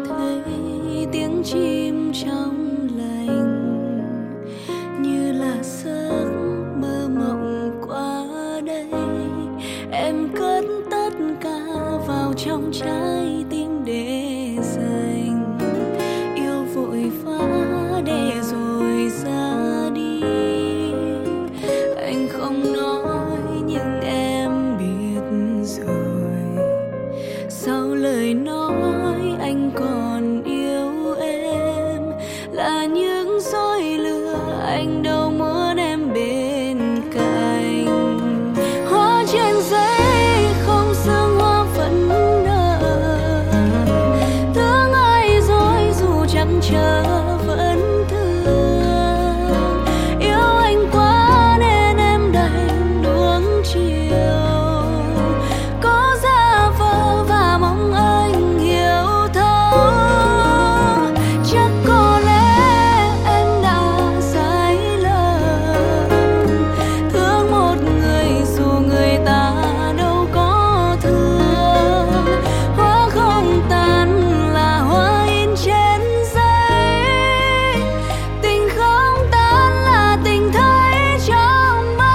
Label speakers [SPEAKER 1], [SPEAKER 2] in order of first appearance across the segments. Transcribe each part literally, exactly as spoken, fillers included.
[SPEAKER 1] thấy tiếng chim trong lành, như là giấc mơ mộng qua đây. Em cất tất cả vào trong trái tim để dành, yêu vội vã để rồi ra đi. Anh không nói nhưng em biết rồi, sau lời nói anh còn yêu em, là những dối lừa anh đâu muốn em bên cạnh. Hoa trên giấy không sương hoa vẫn nở, thương ai dối dù chẳng chờ vẫn thương. Yêu anh quá nên em đành nuông chiều, có giả vờ và mong anh hiểu thấu. Chắc có lẽ em đã sai lầm, thương một người dù người ta đâu có thương. Hoa không tàn là hoa in trên giấy, tình không tan là tình thấy trong mơ.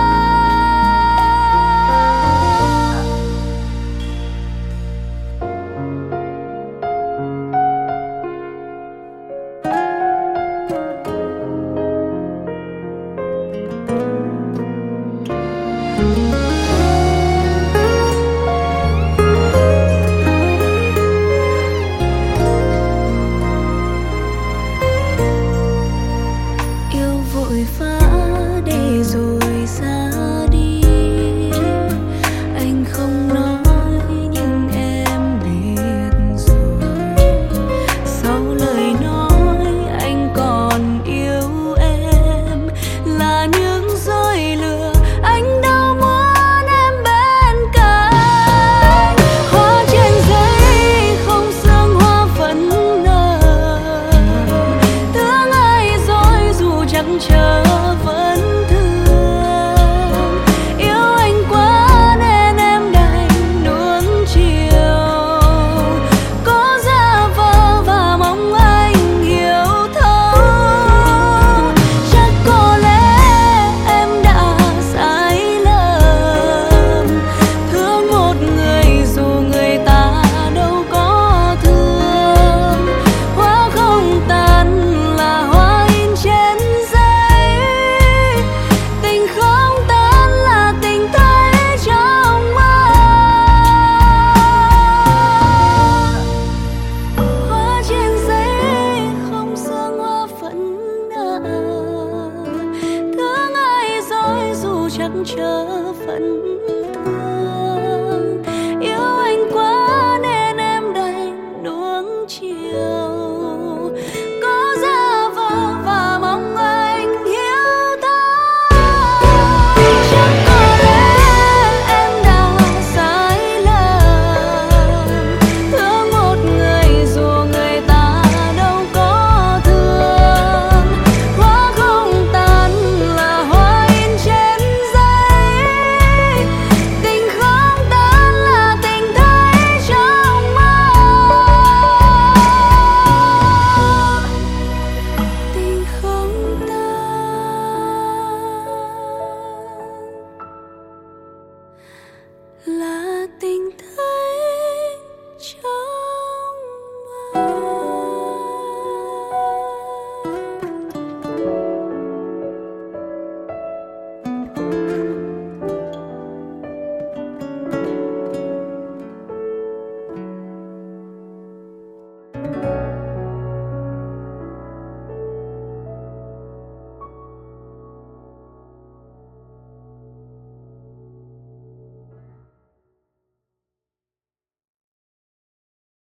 [SPEAKER 1] Yêu vội vã để rồi ra đi, anh không nói nhưng em biết rồi, sau lời nói anh còn yêu em, là những dối lừa anh đâu muốn em bên cạnh. Hoa trên giấy không sương hoa vẫn nở, thương ai dối dù chẳng chờ vẫn thương. Yêu anh quá nên em đành nuông chiều, có giả vờ và mong anh hiểu thấu. Chắc có lẽ em đã sai lầm, thương một người dù người ta đâu có thương. Hoa không tàn là hoa in trên giấy, tình không tan là tình thấy trong mơ. Hoa trên giấy không sương hoa vẫn nở, thương ai dối dù chẳng chờ vẫn thương. Yêu anh quá nên em đành nuông chiều,